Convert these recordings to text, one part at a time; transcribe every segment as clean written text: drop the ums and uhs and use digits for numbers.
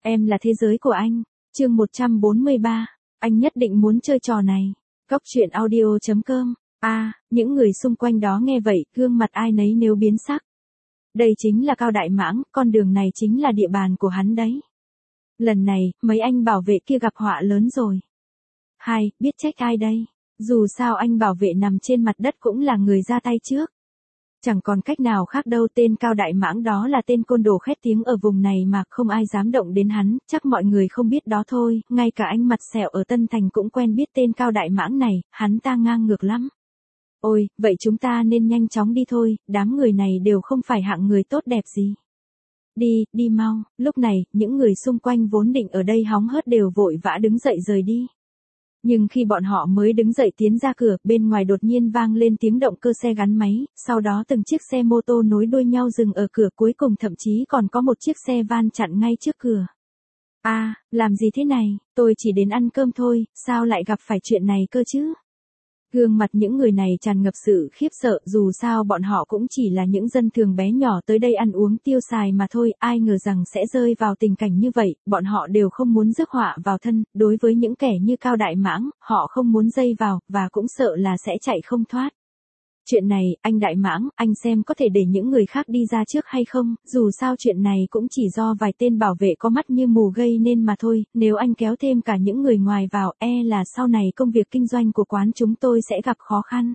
Em là thế giới của anh. Chương 143. Anh nhất định muốn chơi trò này. Góc truyện audio.com. Những người xung quanh đó nghe vậy, gương mặt ai nấy nếu biến sắc. Đây chính là Cao Đại Mãng, con đường này chính là địa bàn của hắn đấy. Lần này, mấy anh bảo vệ kia gặp họa lớn rồi. Biết trách ai đây? Dù sao anh bảo vệ nằm trên mặt đất cũng là người ra tay trước. Chẳng còn cách nào khác đâu, tên Cao Đại Mãng đó là tên côn đồ khét tiếng ở vùng này mà không ai dám động đến hắn, chắc mọi người không biết đó thôi, ngay cả anh mặt sẹo ở Tân Thành cũng quen biết tên Cao Đại Mãng này, hắn ta ngang ngược lắm. Ôi, vậy chúng ta nên nhanh chóng đi thôi, đám người này đều không phải hạng người tốt đẹp gì. Đi mau. Lúc này, những người xung quanh vốn định ở đây hóng hớt đều vội vã đứng dậy rời đi. Nhưng khi bọn họ mới đứng dậy tiến ra cửa, bên ngoài đột nhiên vang lên tiếng động cơ xe gắn máy, sau đó từng chiếc xe mô tô nối đuôi nhau dừng ở cửa, cuối cùng thậm chí còn có một chiếc xe van chặn ngay trước cửa. Làm gì thế này, tôi chỉ đến ăn cơm thôi, sao lại gặp phải chuyện này cơ chứ? Gương mặt những người này tràn ngập sự khiếp sợ, dù sao bọn họ cũng chỉ là những dân thường bé nhỏ tới đây ăn uống tiêu xài mà thôi, ai ngờ rằng sẽ rơi vào tình cảnh như vậy, bọn họ đều không muốn rước họa vào thân, đối với những kẻ như Cao Đại Mãng, họ không muốn dây vào, và cũng sợ là sẽ chạy không thoát. Chuyện này, anh Đại Mãng, anh xem có thể để những người khác đi ra trước hay không, dù sao chuyện này cũng chỉ do vài tên bảo vệ có mắt như mù gây nên mà thôi, nếu anh kéo thêm cả những người ngoài vào, là sau này công việc kinh doanh của quán chúng tôi sẽ gặp khó khăn.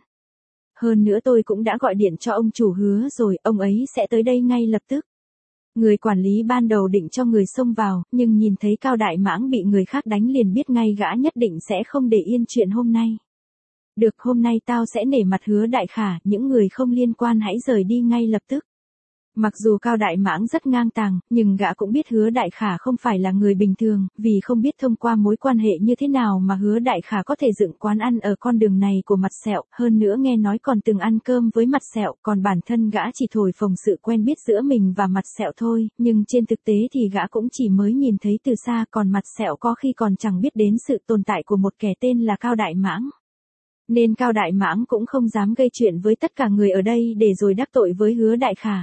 Hơn nữa tôi cũng đã gọi điện cho ông chủ Hứa rồi, ông ấy sẽ tới đây ngay lập tức. Người quản lý ban đầu định cho người xông vào, nhưng nhìn thấy Cao Đại Mãng bị người khác đánh liền biết ngay gã nhất định sẽ không để yên chuyện hôm nay. Được, hôm nay tao sẽ nể mặt Hứa Đại Khả, những người không liên quan hãy rời đi ngay lập tức. Mặc dù Cao Đại Mãng rất ngang tàng, nhưng gã cũng biết Hứa Đại Khả không phải là người bình thường, vì không biết thông qua mối quan hệ như thế nào mà Hứa Đại Khả có thể dựng quán ăn ở con đường này của Mặt Sẹo, hơn nữa nghe nói còn từng ăn cơm với Mặt Sẹo, còn bản thân gã chỉ thổi phồng sự quen biết giữa mình và Mặt Sẹo thôi, nhưng trên thực tế thì gã cũng chỉ mới nhìn thấy từ xa, còn Mặt Sẹo có khi còn chẳng biết đến sự tồn tại của một kẻ tên là Cao Đại Mãng. Nên Cao Đại Mãng cũng không dám gây chuyện với tất cả người ở đây để rồi đắc tội với Hứa Đại Khả.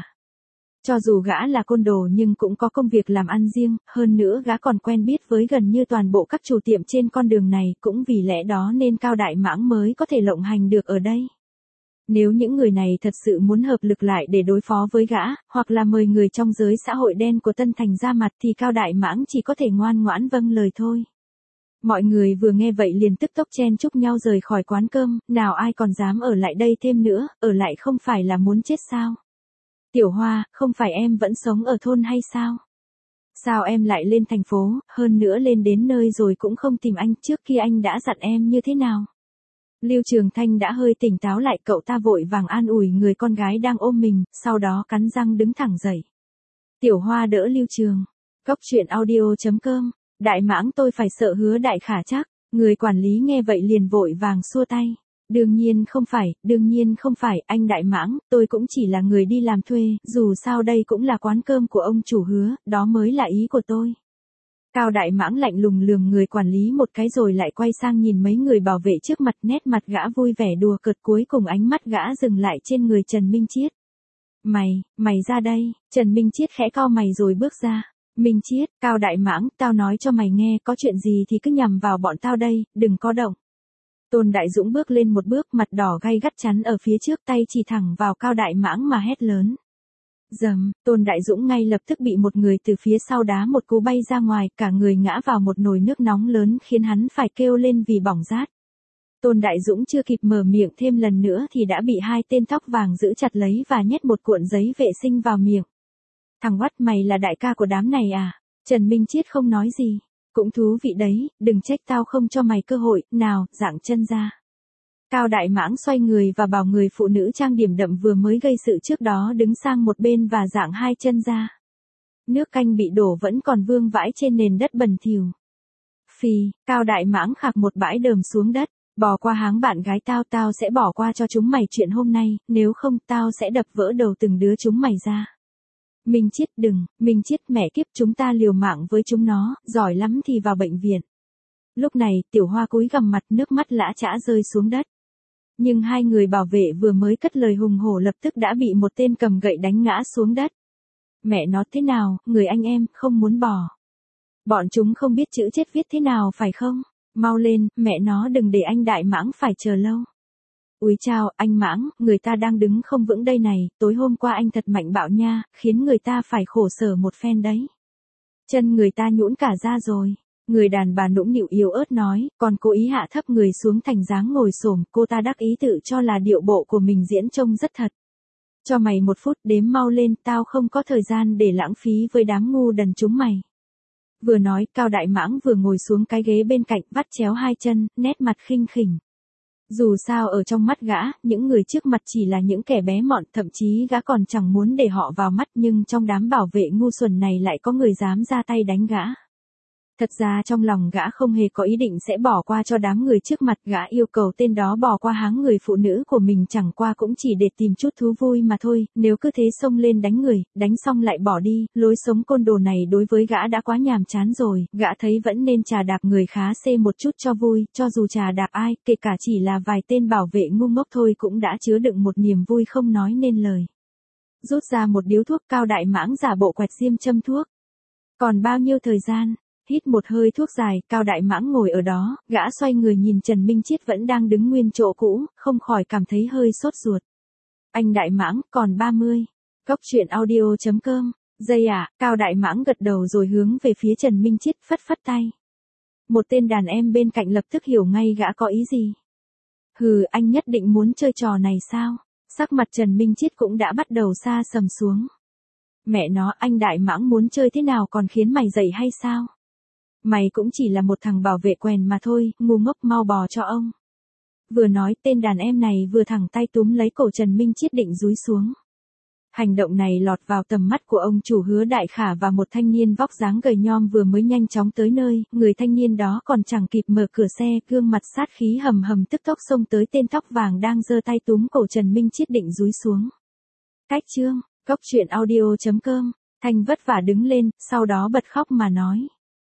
Cho dù gã là côn đồ nhưng cũng có công việc làm ăn riêng, hơn nữa gã còn quen biết với gần như toàn bộ các chủ tiệm trên con đường này, cũng vì lẽ đó nên Cao Đại Mãng mới có thể lộng hành được ở đây. Nếu những người này thật sự muốn hợp lực lại để đối phó với gã, hoặc là mời người trong giới xã hội đen của Tân Thành ra mặt thì Cao Đại Mãng chỉ có thể ngoan ngoãn vâng lời thôi. Mọi người vừa nghe vậy liền tức tốc chen chúc nhau rời khỏi quán cơm, nào ai còn dám ở lại đây thêm nữa, ở lại không phải là muốn chết sao? Tiểu Hoa, không phải em vẫn sống ở thôn hay sao? Sao em lại lên thành phố, hơn nữa lên đến nơi rồi cũng không tìm anh, trước kia anh đã dặn em như thế nào? Lưu Trường Thanh đã hơi tỉnh táo lại, cậu ta vội vàng an ủi người con gái đang ôm mình, sau đó cắn răng đứng thẳng dậy. Tiểu Hoa đỡ Lưu Trường. Góc truyện audio.com. Đại Mãng, tôi phải sợ Hứa Đại Khả chắc. Người quản lý nghe vậy liền vội vàng xua tay. Đương nhiên không phải, anh Đại Mãng, tôi cũng chỉ là người đi làm thuê, dù sao đây cũng là quán cơm của ông chủ Hứa, đó mới là ý của tôi. Cao Đại Mãng lạnh lùng lườm người quản lý một cái rồi lại quay sang nhìn mấy người bảo vệ trước mặt, nét mặt gã vui vẻ đùa cợt, cuối cùng ánh mắt gã dừng lại trên người Trần Minh Chiết. Mày ra đây, Trần Minh Chiết khẽ cau mày rồi bước ra. Minh Chiết, Cao Đại Mãng, tao nói cho mày nghe, có chuyện gì thì cứ nhằm vào bọn tao đây, đừng có động. Tôn Đại Dũng bước lên một bước, mặt đỏ gay gắt chắn ở phía trước, tay chỉ thẳng vào Cao Đại Mãng mà hét lớn. Dầm, Tôn Đại Dũng ngay lập tức bị một người từ phía sau đá một cú bay ra ngoài, cả người ngã vào một nồi nước nóng lớn khiến hắn phải kêu lên vì bỏng rát. Tôn Đại Dũng chưa kịp mở miệng thêm lần nữa thì đã bị hai tên tóc vàng giữ chặt lấy và nhét một cuộn giấy vệ sinh vào miệng. Thằng oắt, mày là đại ca của đám này à? Trần Minh Chiết không nói gì. Cũng thú vị đấy, đừng trách tao không cho mày cơ hội, nào, dạng chân ra. Cao Đại Mãng xoay người và bảo người phụ nữ trang điểm đậm vừa mới gây sự trước đó đứng sang một bên và dạng hai chân ra. Nước canh bị đổ vẫn còn vương vãi trên nền đất bẩn thỉu. Phì, Cao Đại Mãng khạc một bãi đờm xuống đất. Bỏ qua háng bạn gái tao sẽ bỏ qua cho chúng mày chuyện hôm nay, nếu không tao sẽ đập vỡ đầu từng đứa chúng mày ra. Minh Chiết đừng, Minh Chiết, mẹ kiếp, chúng ta liều mạng với chúng nó, giỏi lắm thì vào bệnh viện. Lúc này, Tiểu Hoa cúi gằm mặt, nước mắt lã chã rơi xuống đất. Nhưng hai người bảo vệ vừa mới cất lời hùng hổ lập tức đã bị một tên cầm gậy đánh ngã xuống đất. Mẹ nó thế nào, người anh em, không muốn bỏ. Bọn chúng không biết chữ chết viết thế nào phải không? Mau lên, mẹ nó đừng để anh Đại Mãng phải chờ lâu. Úi chao, anh Mãng, người ta đang đứng không vững đây này, tối hôm qua anh thật mạnh bạo nha, khiến người ta phải khổ sở một phen đấy. Chân người ta nhũn cả ra rồi. Người đàn bà nũng nịu yếu ớt nói, còn cố ý hạ thấp người xuống thành dáng ngồi xổm, cô ta đắc ý tự cho là điệu bộ của mình diễn trông rất thật. Cho mày 1 phút đếm mau lên, tao không có thời gian để lãng phí với đám ngu đần chúng mày. Vừa nói, Cao Đại Mãng vừa ngồi xuống cái ghế bên cạnh, vắt chéo 2 chân, nét mặt khinh khỉnh. Dù sao ở trong mắt gã, những người trước mặt chỉ là những kẻ bé mọn, thậm chí gã còn chẳng muốn để họ vào mắt, nhưng trong đám bảo vệ ngu xuẩn này lại có người dám ra tay đánh gã. Thật ra trong lòng gã không hề có ý định sẽ bỏ qua cho đám người trước mặt, gã yêu cầu tên đó bỏ qua háng người phụ nữ của mình chẳng qua cũng chỉ để tìm chút thú vui mà thôi, nếu cứ thế xông lên đánh người, đánh xong lại bỏ đi, lối sống côn đồ này đối với gã đã quá nhàm chán rồi, gã thấy vẫn nên chà đạp người khá xê một chút cho vui, cho dù chà đạp ai, kể cả chỉ là vài tên bảo vệ ngu ngốc thôi cũng đã chứa đựng một niềm vui không nói nên lời. Rút ra một điếu thuốc, Cao Đại Mãng giả bộ quẹt diêm châm thuốc. Còn bao nhiêu thời gian? Hít một hơi thuốc dài, Cao Đại Mãng ngồi ở đó, gã xoay người nhìn Trần Minh Chiết vẫn đang đứng nguyên chỗ cũ, không khỏi cảm thấy hơi sốt ruột. Anh Đại Mãng, còn 30. Cốc truyện audio.com. Dây à, Cao Đại Mãng gật đầu rồi hướng về phía Trần Minh Chiết phất phất tay. Một tên đàn em bên cạnh lập tức hiểu ngay gã có ý gì. Hừ, anh nhất định muốn chơi trò này sao? Sắc mặt Trần Minh Chiết cũng đã bắt đầu xa sầm xuống. Mẹ nó, anh Đại Mãng muốn chơi thế nào còn khiến mày dậy hay sao? Mày cũng chỉ là một thằng bảo vệ quèn mà thôi, ngu ngốc, mau bò cho ông. Vừa nói, tên đàn em này vừa thẳng tay túm lấy cổ Trần Minh Chiết định dúi xuống. Hành động này lọt vào tầm mắt của ông chủ Hứa Đại Khả và một thanh niên vóc dáng gầy nhom vừa mới nhanh chóng tới nơi, người thanh niên đó còn chẳng kịp mở cửa xe, gương mặt sát khí hầm hầm tức tốc xông tới tên tóc vàng đang giơ tay túm cổ Trần Minh Chiết định dúi xuống. Cách chương, cốc truyện audio.com, Thanh vất vả đứng lên, sau đó bật khóc mà nói.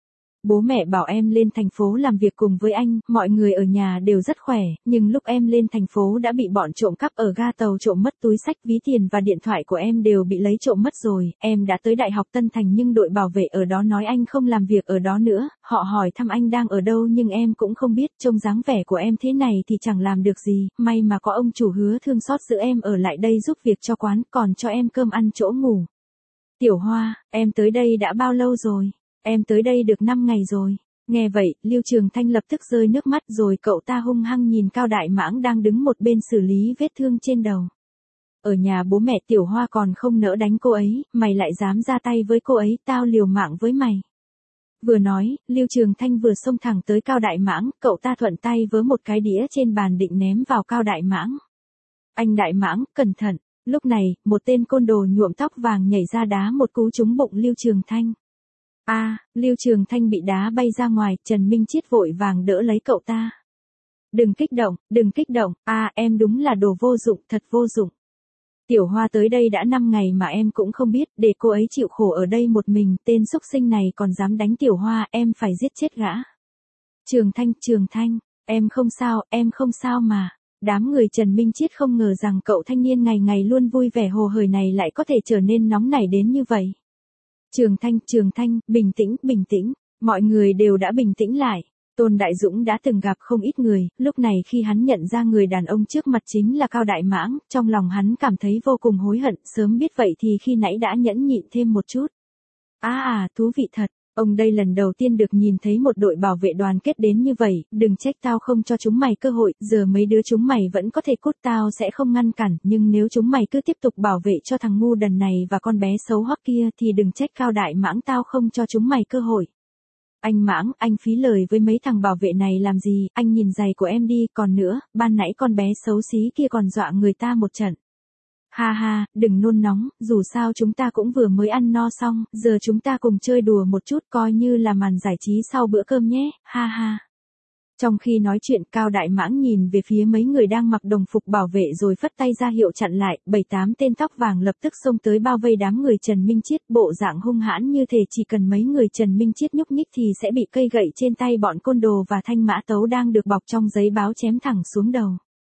Bố mẹ bảo em lên thành phố làm việc cùng với anh, mọi người ở nhà đều rất khỏe, nhưng lúc em lên thành phố đã bị bọn trộm cắp ở ga tàu trộm mất túi xách, ví tiền và điện thoại của em đều bị lấy trộm mất rồi, em đã tới Đại học Tân Thành nhưng đội bảo vệ ở đó nói anh không làm việc ở đó nữa, họ hỏi thăm anh đang ở đâu nhưng em cũng không biết, trông dáng vẻ của em thế này thì chẳng làm được gì, may mà có ông chủ Hứa thương xót giữ em ở lại đây giúp việc cho quán, còn cho em cơm ăn chỗ ngủ. Tiểu Hoa, em tới đây đã bao lâu rồi? Em tới đây được 5 ngày rồi. Nghe vậy, Lưu Trường Thanh lập tức rơi nước mắt rồi cậu ta hung hăng nhìn Cao Đại Mãng đang đứng một bên xử lý vết thương trên đầu. Ở nhà bố mẹ Tiểu Hoa còn không nỡ đánh cô ấy, mày lại dám ra tay với cô ấy, tao liều mạng với mày. Vừa nói, Lưu Trường Thanh vừa xông thẳng tới Cao Đại Mãng, cậu ta thuận tay với một cái đĩa trên bàn định ném vào Cao Đại Mãng. Anh Đại Mãng, cẩn thận. Lúc này, một tên côn đồ nhuộm tóc vàng nhảy ra đá một cú trúng bụng Lưu Trường Thanh. Lưu Trường Thanh bị đá bay ra ngoài, Trần Minh Chiết vội vàng đỡ lấy cậu ta. Đừng kích động, em đúng là đồ vô dụng, thật vô dụng. Tiểu Hoa tới đây đã 5 ngày mà em cũng không biết, để cô ấy chịu khổ ở đây một mình, tên xúc sinh này còn dám đánh Tiểu Hoa, em phải giết chết gã. Trường Thanh, em không sao mà. Đám người Trần Minh Chiết không ngờ rằng cậu thanh niên ngày ngày luôn vui vẻ hồ hởi này lại có thể trở nên nóng nảy đến như vậy. Trường Thanh, bình tĩnh, mọi người đều đã bình tĩnh lại. Tôn Đại Dũng đã từng gặp không ít người, lúc này khi hắn nhận ra người đàn ông trước mặt chính là Cao Đại Mãng, trong lòng hắn cảm thấy vô cùng hối hận, sớm biết vậy thì khi nãy đã nhẫn nhịn thêm một chút. Thú vị thật, ông đây lần đầu tiên được nhìn thấy một đội bảo vệ đoàn kết đến như vậy, đừng trách tao không cho chúng mày cơ hội, giờ mấy đứa chúng mày vẫn có thể cút tao sẽ không ngăn cản, nhưng nếu chúng mày cứ tiếp tục bảo vệ cho thằng ngu đần này và con bé xấu hoắc kia thì đừng trách Cao Đại Mãng tao không cho chúng mày cơ hội. Anh Mãng, anh phí lời với mấy thằng bảo vệ này làm gì, anh nhìn giày của em đi, còn nữa, ban nãy con bé xấu xí kia còn dọa người ta một trận. Ha, đừng nôn nóng, dù sao chúng ta cũng vừa mới ăn no xong, giờ chúng ta cùng chơi đùa một chút coi như là màn giải trí sau bữa cơm nhé, ha. Trong khi nói chuyện, Cao Đại Mãng nhìn về phía mấy người đang mặc đồng phục bảo vệ rồi phất tay ra hiệu chặn lại, 7-8 tên tóc vàng lập tức xông tới bao vây đám người Trần Minh Chiết, bộ dạng hung hãn như thể chỉ cần mấy người Trần Minh Chiết nhúc nhích thì sẽ bị cây gậy trên tay bọn côn đồ và thanh mã tấu đang được bọc trong giấy báo chém thẳng xuống đầu.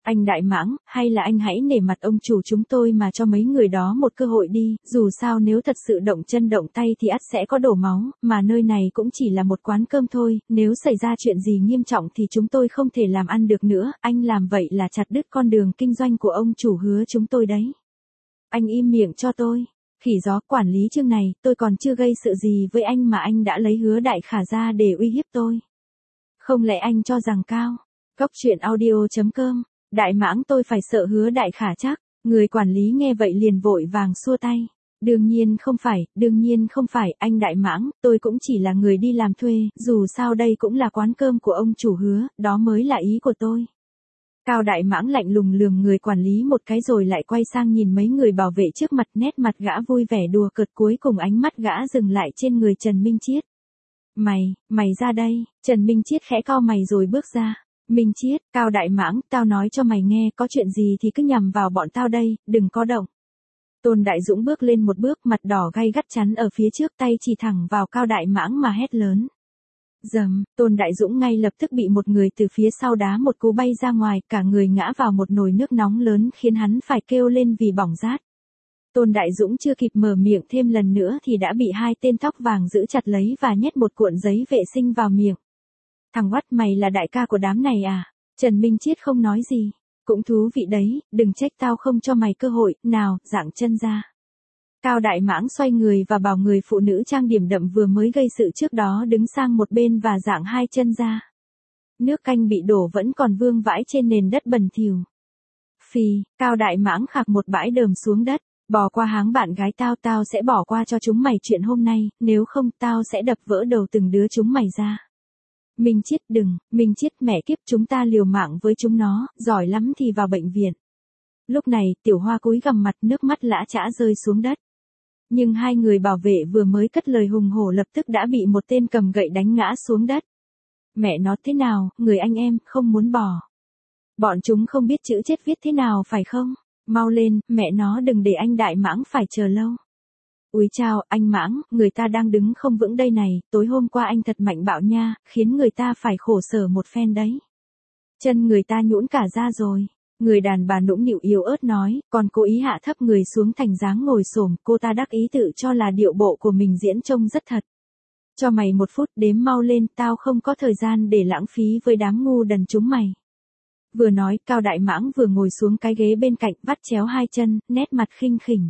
Anh Đại Mãng, hay là anh hãy nể mặt ông chủ chúng tôi mà cho mấy người đó một cơ hội đi, dù sao nếu thật sự động chân động tay thì ắt sẽ có đổ máu, mà nơi này cũng chỉ là một quán cơm thôi, nếu xảy ra chuyện gì nghiêm trọng thì chúng tôi không thể làm ăn được nữa, anh làm vậy là chặt đứt con đường kinh doanh của ông chủ Hứa chúng tôi đấy. Anh im miệng cho tôi. Khỉ gió, quản lý Trương này, tôi còn chưa gây sự gì với anh mà anh đã lấy Hứa Đại Khả ra để uy hiếp tôi. Không lẽ anh cho rằng cao? Cốc truyện audio.com. Đại Mãng, tôi phải sợ Hứa Đại Khả chắc. Người quản lý nghe vậy liền vội vàng xua tay. Đương nhiên không phải, anh Đại Mãng, tôi cũng chỉ là người đi làm thuê, dù sao đây cũng là quán cơm của ông chủ Hứa, đó mới là ý của tôi. Cao Đại Mãng lạnh lùng lườm người quản lý một cái rồi lại quay sang nhìn mấy người bảo vệ trước mặt, nét mặt gã vui vẻ đùa cợt, cuối cùng ánh mắt gã dừng lại trên người Trần Minh Chiết. Mày ra đây, Trần Minh Chiết khẽ cau mày rồi bước ra. Minh Chiết, Cao Đại Mãng, tao nói cho mày nghe, có chuyện gì thì cứ nhằm vào bọn tao đây, đừng có động. Tôn Đại Dũng bước lên một bước, mặt đỏ gay gắt chắn ở phía trước, tay chỉ thẳng vào Cao Đại Mãng mà hét lớn. Dầm, Tôn Đại Dũng ngay lập tức bị một người từ phía sau đá một cú bay ra ngoài, cả người ngã vào một nồi nước nóng lớn khiến hắn phải kêu lên vì bỏng rát. Tôn Đại Dũng chưa kịp mở miệng thêm lần nữa thì đã bị hai tên tóc vàng giữ chặt lấy và nhét một cuộn giấy vệ sinh vào miệng. Thằng Oắt, mày là đại ca của đám này à? Trần Minh Chiết không nói gì. Cũng thú vị đấy, đừng trách tao không cho mày cơ hội, nào, dạng chân ra. Cao Đại Mãng xoay người và bảo người phụ nữ trang điểm đậm vừa mới gây sự trước đó đứng sang một bên và dạng hai chân ra. Nước canh bị đổ vẫn còn vương vãi trên nền đất bẩn thỉu. Phì, Cao Đại Mãng khạc một bãi đờm xuống đất. Bỏ qua háng bạn gái tao sẽ bỏ qua cho chúng mày chuyện hôm nay, nếu không tao sẽ đập vỡ đầu từng đứa chúng mày ra. Minh Chiết đừng, Minh Chiết, mẹ kiếp, chúng ta liều mạng với chúng nó, giỏi lắm thì vào bệnh viện. Lúc này, Tiểu Hoa cúi gằm mặt, nước mắt lã chã rơi xuống đất. Nhưng hai người bảo vệ vừa mới cất lời hùng hổ lập tức đã bị một tên cầm gậy đánh ngã xuống đất. Mẹ nó thế nào, người anh em, không muốn bỏ. Bọn chúng không biết chữ chết viết thế nào phải không? Mau lên, mẹ nó đừng để anh Đại Mãng phải chờ lâu. Úi chao, anh Mãng, người ta đang đứng không vững đây này, tối hôm qua anh thật mạnh bạo nha, khiến người ta phải khổ sở một phen đấy. Chân người ta nhũn cả ra rồi. Người đàn bà nũng nịu yếu ớt nói, còn cố ý hạ thấp người xuống thành dáng ngồi xổm, cô ta đắc ý tự cho là điệu bộ của mình diễn trông rất thật. Cho mày 1 phút, đếm mau lên, tao không có thời gian để lãng phí với đám ngu đần chúng mày. Vừa nói, Cao Đại Mãng vừa ngồi xuống cái ghế bên cạnh, vắt chéo hai chân, nét mặt khinh khỉnh.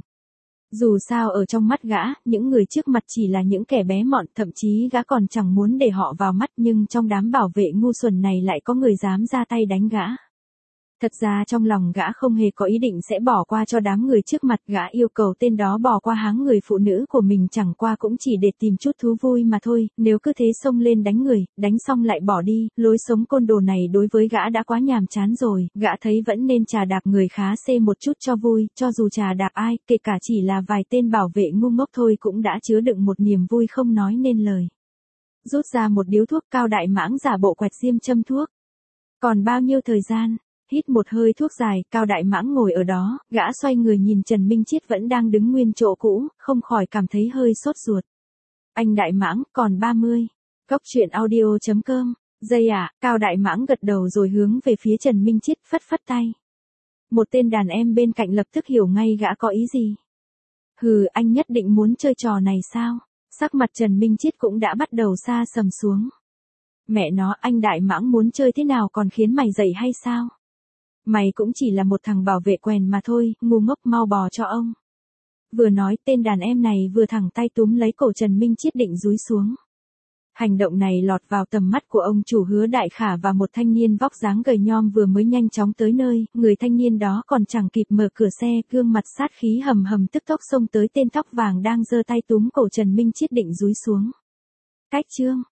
Dù sao ở trong mắt gã, những người trước mặt chỉ là những kẻ bé mọn, thậm chí gã còn chẳng muốn để họ vào mắt, nhưng trong đám bảo vệ ngu xuẩn này lại có người dám ra tay đánh gã. Thật ra trong lòng gã không hề có ý định sẽ bỏ qua cho đám người trước mặt, gã yêu cầu tên đó bỏ qua háng người phụ nữ của mình chẳng qua cũng chỉ để tìm chút thú vui mà thôi, nếu cứ thế xông lên đánh người, đánh xong lại bỏ đi, lối sống côn đồ này đối với gã đã quá nhàm chán rồi, gã thấy vẫn nên chà đạp người khá xê một chút cho vui, cho dù chà đạp ai, kể cả chỉ là vài tên bảo vệ ngu ngốc thôi cũng đã chứa đựng một niềm vui không nói nên lời. Rút ra một điếu thuốc, Cao Đại Mãng giả bộ quẹt diêm châm thuốc. Còn bao nhiêu thời gian? Hít một hơi thuốc dài, Cao Đại Mãng ngồi ở đó, gã xoay người nhìn Trần Minh Chiết vẫn đang đứng nguyên chỗ cũ, không khỏi cảm thấy hơi sốt ruột. Anh Đại Mãng, còn 30. Cốc truyện audio.com. Dây à, Cao Đại Mãng gật đầu rồi hướng về phía Trần Minh Chiết phất phất tay. Một tên đàn em bên cạnh lập tức hiểu ngay gã có ý gì. Hừ, anh nhất định muốn chơi trò này sao? Sắc mặt Trần Minh Chiết cũng đã bắt đầu xa sầm xuống. Mẹ nó, anh Đại Mãng muốn chơi thế nào còn khiến mày dậy hay sao? Mày cũng chỉ là một thằng bảo vệ quèn mà thôi, ngu ngốc, mau bò cho ông. Vừa nói, tên đàn em này vừa thẳng tay túm lấy cổ Trần Minh Chiết định dúi xuống. Hành động này lọt vào tầm mắt của ông chủ Hứa Đại Khả và một thanh niên vóc dáng gầy nhom vừa mới nhanh chóng tới nơi, người thanh niên đó còn chẳng kịp mở cửa xe, gương mặt sát khí hầm hầm tức tốc xông tới tên tóc vàng đang giơ tay túm cổ Trần Minh Chiết định dúi xuống. Cách chương